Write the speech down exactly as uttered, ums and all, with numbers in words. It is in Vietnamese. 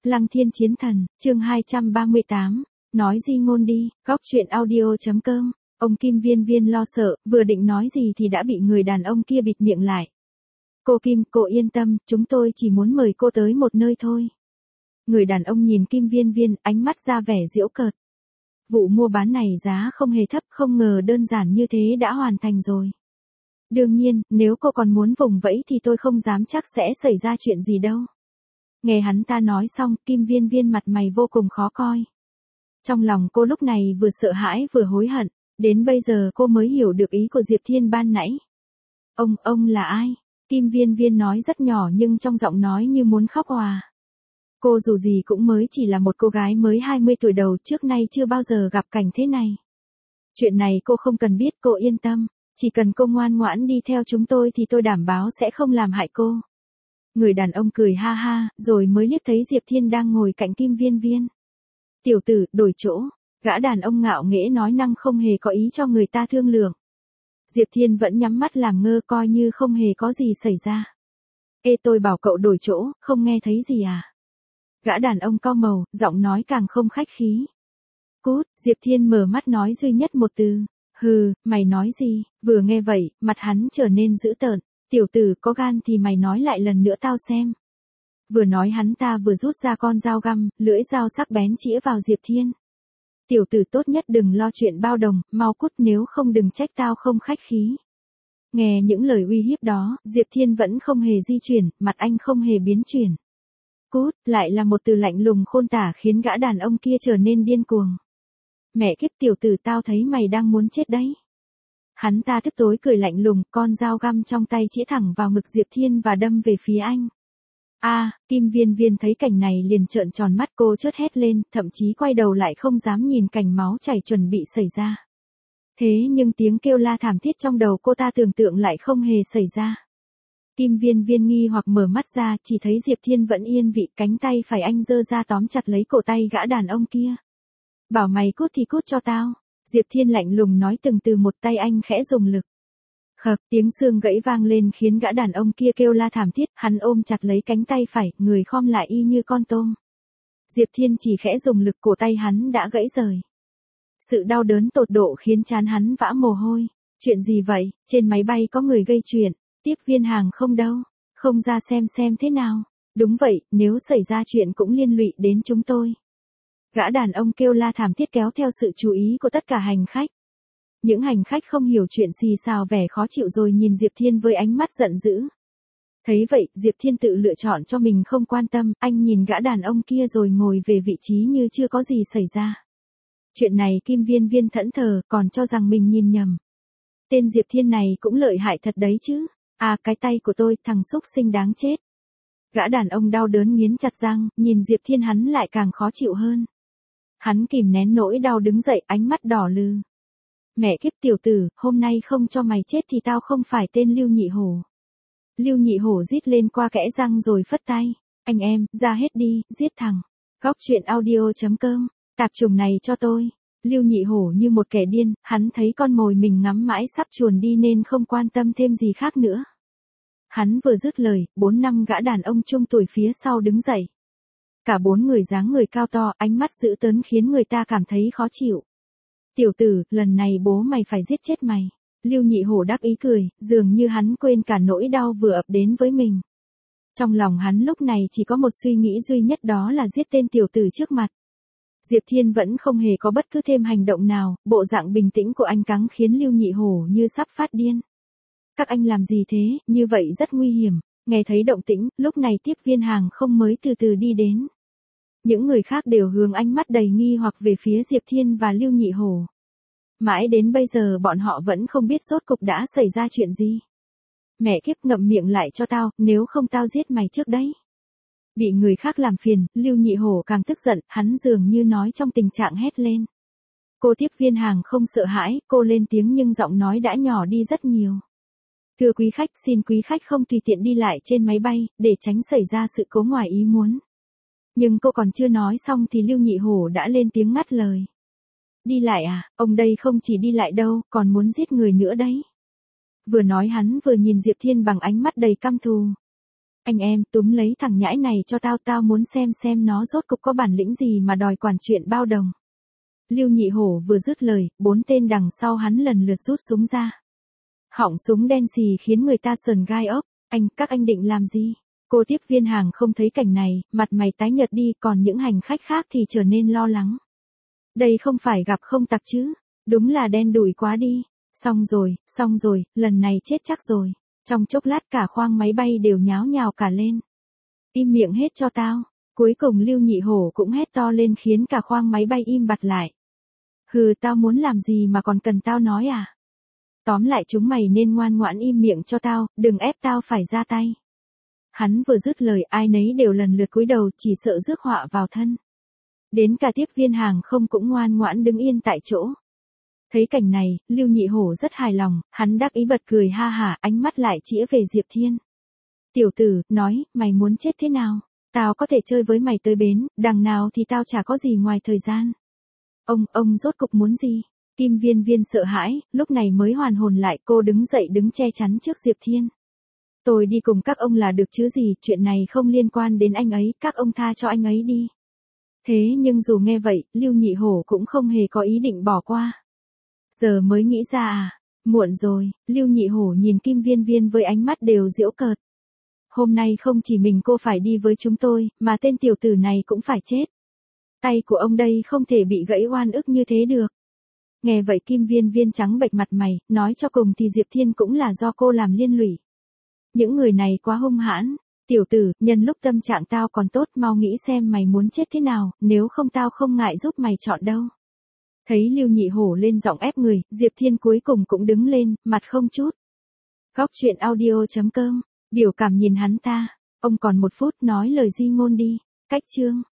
Lăng Thiên Chiến Thần, chương hai trăm ba mươi tám, nói di ngôn đi, góc truyện audio.com, ông Kim Viên Viên lo sợ, vừa định nói gì thì đã bị người đàn ông kia bịt miệng lại. Cô Kim, cô yên tâm, chúng tôi chỉ muốn mời cô tới một nơi thôi. Người đàn ông nhìn Kim Viên Viên, ánh mắt ra vẻ giễu cợt. Vụ mua bán này giá không hề thấp, không ngờ đơn giản như thế đã hoàn thành rồi. Đương nhiên, nếu cô còn muốn vùng vẫy thì tôi không dám chắc sẽ xảy ra chuyện gì đâu. Nghe hắn ta nói xong, Kim Viên Viên mặt mày vô cùng khó coi. Trong lòng cô lúc này vừa sợ hãi vừa hối hận, đến bây giờ cô mới hiểu được ý của Diệp Thiên ban nãy. Ông, ông là ai? Kim Viên Viên nói rất nhỏ nhưng trong giọng nói như muốn khóc òa. Cô dù gì cũng mới chỉ là một cô gái mới hai mươi tuổi đầu, trước nay chưa bao giờ gặp cảnh thế này. Chuyện này cô không cần biết, cô yên tâm. Chỉ cần cô ngoan ngoãn đi theo chúng tôi thì tôi đảm bảo sẽ không làm hại cô. Người đàn ông cười ha ha, rồi mới liếc thấy Diệp Thiên đang ngồi cạnh Kim Viên Viên. Tiểu tử, đổi chỗ. Gã đàn ông ngạo nghễ nói năng không hề có ý cho người ta thương lượng. Diệp Thiên vẫn nhắm mắt làm ngơ coi như không hề có gì xảy ra. Ê, tôi bảo cậu đổi chỗ, không nghe thấy gì à? Gã đàn ông cau màu, giọng nói càng không khách khí. Cút, Diệp Thiên mở mắt nói duy nhất một từ. Hừ, mày nói gì? Vừa nghe vậy, mặt hắn trở nên dữ tợn. Tiểu tử, có gan thì mày nói lại lần nữa tao xem. Vừa nói hắn ta vừa rút ra con dao găm, lưỡi dao sắc bén chĩa vào Diệp Thiên. Tiểu tử, tốt nhất đừng lo chuyện bao đồng, mau cút, nếu không đừng trách tao không khách khí. Nghe những lời uy hiếp đó, Diệp Thiên vẫn không hề di chuyển, mặt anh không hề biến chuyển. Cút, lại là một từ lạnh lùng khôn tả khiến gã đàn ông kia trở nên điên cuồng. Mẹ kiếp, tiểu tử, tao thấy mày đang muốn chết đấy. Hắn ta tức tối cười lạnh lùng, con dao găm trong tay chĩa thẳng vào ngực Diệp Thiên và đâm về phía anh. A, à, Kim Viên Viên thấy cảnh này liền trợn tròn mắt, cô chớt hét lên, thậm chí quay đầu lại không dám nhìn cảnh máu chảy chuẩn bị xảy ra. Thế nhưng tiếng kêu la thảm thiết trong đầu cô ta tưởng tượng lại không hề xảy ra. Kim Viên Viên nghi hoặc mở mắt ra, chỉ thấy Diệp Thiên vẫn yên vị, cánh tay phải anh giơ ra tóm chặt lấy cổ tay gã đàn ông kia. Bảo mày cút thì cút cho tao. Diệp Thiên lạnh lùng nói từng từ, một tay anh khẽ dùng lực. Khập, tiếng xương gãy vang lên khiến gã đàn ông kia kêu la thảm thiết, hắn ôm chặt lấy cánh tay phải, người khom lại y như con tôm. Diệp Thiên chỉ khẽ dùng lực, cổ tay hắn đã gãy rời. Sự đau đớn tột độ khiến trán hắn vã mồ hôi. Chuyện gì vậy? Trên máy bay có người gây chuyện, tiếp viên hàng không đâu? Không ra xem xem thế nào? Đúng vậy, nếu xảy ra chuyện cũng liên lụy đến chúng tôi. Gã đàn ông kêu la thảm thiết kéo theo sự chú ý của tất cả hành khách. Những hành khách không hiểu chuyện xì xào vẻ khó chịu rồi nhìn Diệp Thiên với ánh mắt giận dữ. Thấy vậy, Diệp Thiên tự lựa chọn cho mình không quan tâm, anh nhìn gã đàn ông kia rồi ngồi về vị trí như chưa có gì xảy ra. Chuyện này Kim Viên Viên thẫn thờ, còn cho rằng mình nhìn nhầm. Tên Diệp Thiên này cũng lợi hại thật đấy chứ. À, cái tay của tôi, thằng xúc sinh đáng chết. Gã đàn ông đau đớn nghiến chặt răng, nhìn Diệp Thiên hắn lại càng khó chịu hơn. Hắn kìm nén nỗi đau đứng dậy, ánh mắt đỏ lừ. Mẹ kiếp, tiểu tử, hôm nay không cho mày chết thì tao không phải tên Lưu Nhị Hổ. Lưu Nhị Hổ rít lên qua kẽ răng rồi phất tay. Anh em, ra hết đi, giết thằng. Góc truyện audio.com, tạp chủng này cho tôi. Lưu Nhị Hổ như một kẻ điên, hắn thấy con mồi mình ngắm mãi sắp chuồn đi nên không quan tâm thêm gì khác nữa. Hắn vừa dứt lời, bốn năm gã đàn ông trung tuổi phía sau đứng dậy. Cả bốn người dáng người cao to, ánh mắt dữ tợn khiến người ta cảm thấy khó chịu. Tiểu tử, lần này bố mày phải giết chết mày. Lưu Nhị Hổ đắc ý cười, dường như hắn quên cả nỗi đau vừa ập đến với mình. Trong lòng hắn lúc này chỉ có một suy nghĩ duy nhất, đó là giết tên tiểu tử trước mặt. Diệp Thiên vẫn không hề có bất cứ thêm hành động nào, bộ dạng bình tĩnh của anh cắng khiến Lưu Nhị Hổ như sắp phát điên. Các anh làm gì thế, như vậy rất nguy hiểm. Nghe thấy động tĩnh, lúc này tiếp viên hàng không mới từ từ đi đến. Những người khác đều hướng ánh mắt đầy nghi hoặc về phía Diệp Thiên và Lưu Nhị Hổ. Mãi đến bây giờ bọn họ vẫn không biết rốt cục đã xảy ra chuyện gì. Mẹ kiếp, ngậm miệng lại cho tao, nếu không tao giết mày trước đấy. Bị người khác làm phiền, Lưu Nhị Hổ càng tức giận, hắn dường như nói trong tình trạng hét lên. Cô tiếp viên hàng không sợ hãi, cô lên tiếng nhưng giọng nói đã nhỏ đi rất nhiều. Thưa quý khách, xin quý khách không tùy tiện đi lại trên máy bay, để tránh xảy ra sự cố ngoài ý muốn. Nhưng cô còn chưa nói xong thì Lưu Nhị Hổ đã lên tiếng ngắt lời. Đi lại à, ông đây không chỉ đi lại đâu, còn muốn giết người nữa đấy. Vừa nói hắn vừa nhìn Diệp Thiên bằng ánh mắt đầy căm thù. Anh em, túm lấy thằng nhãi này cho tao, tao muốn xem xem nó rốt cục có bản lĩnh gì mà đòi quản chuyện bao đồng. Lưu Nhị Hổ vừa dứt lời, bốn tên đằng sau hắn lần lượt rút súng ra. Họng súng đen xì khiến người ta sờn gai ốc. Anh, các anh định làm gì? Cô tiếp viên hàng không thấy cảnh này, mặt mày tái nhợt đi, còn những hành khách khác thì trở nên lo lắng. Đây không phải gặp không tặc chứ? Đúng là đen đủi quá đi. Xong rồi, xong rồi, lần này chết chắc rồi. Trong chốc lát cả khoang máy bay đều nháo nhào cả lên. Im miệng hết cho tao. Cuối cùng Lưu Nhị Hổ cũng hét to lên khiến cả khoang máy bay im bặt lại. Hừ, tao muốn làm gì mà còn cần tao nói à? Tóm lại chúng mày nên ngoan ngoãn im miệng cho tao, đừng ép tao phải ra tay. Hắn vừa dứt lời, ai nấy đều lần lượt cúi đầu, chỉ sợ rước họa vào thân. Đến cả tiếp viên hàng không cũng ngoan ngoãn đứng yên tại chỗ. Thấy cảnh này, Lưu Nhị Hổ rất hài lòng, hắn đắc ý bật cười ha hả, ánh mắt lại chĩa về Diệp Thiên. Tiểu tử, nói, mày muốn chết thế nào? Tao có thể chơi với mày tới bến, đằng nào thì tao chả có gì ngoài thời gian. Ông, ông rốt cục muốn gì? Kim Viên Viên sợ hãi, lúc này mới hoàn hồn lại, cô đứng dậy đứng che chắn trước Diệp Thiên. Tôi đi cùng các ông là được chứ gì, chuyện này không liên quan đến anh ấy, các ông tha cho anh ấy đi. Thế nhưng dù nghe vậy, Lưu Nhị Hổ cũng không hề có ý định bỏ qua. Giờ mới nghĩ ra à? Muộn rồi, Lưu Nhị Hổ nhìn Kim Viên Viên với ánh mắt đều giễu cợt. Hôm nay không chỉ mình cô phải đi với chúng tôi, mà tên tiểu tử này cũng phải chết. Tay của ông đây không thể bị gãy oan ức như thế được. Nghe vậy Kim Viên Viên trắng bệch mặt mày, nói cho cùng thì Diệp Thiên cũng là do cô làm liên lụy. Những người này quá hung hãn. Tiểu tử, nhân lúc tâm trạng tao còn tốt, mau nghĩ xem mày muốn chết thế nào, nếu không tao không ngại giúp mày chọn đâu. Thấy Lưu Nhị Hổ lên giọng ép người, Diệp Thiên cuối cùng cũng đứng lên, mặt không chút. Góc truyện audio chấm com, biểu cảm nhìn hắn ta. Ông còn một phút nói lời di ngôn đi. Cách chương.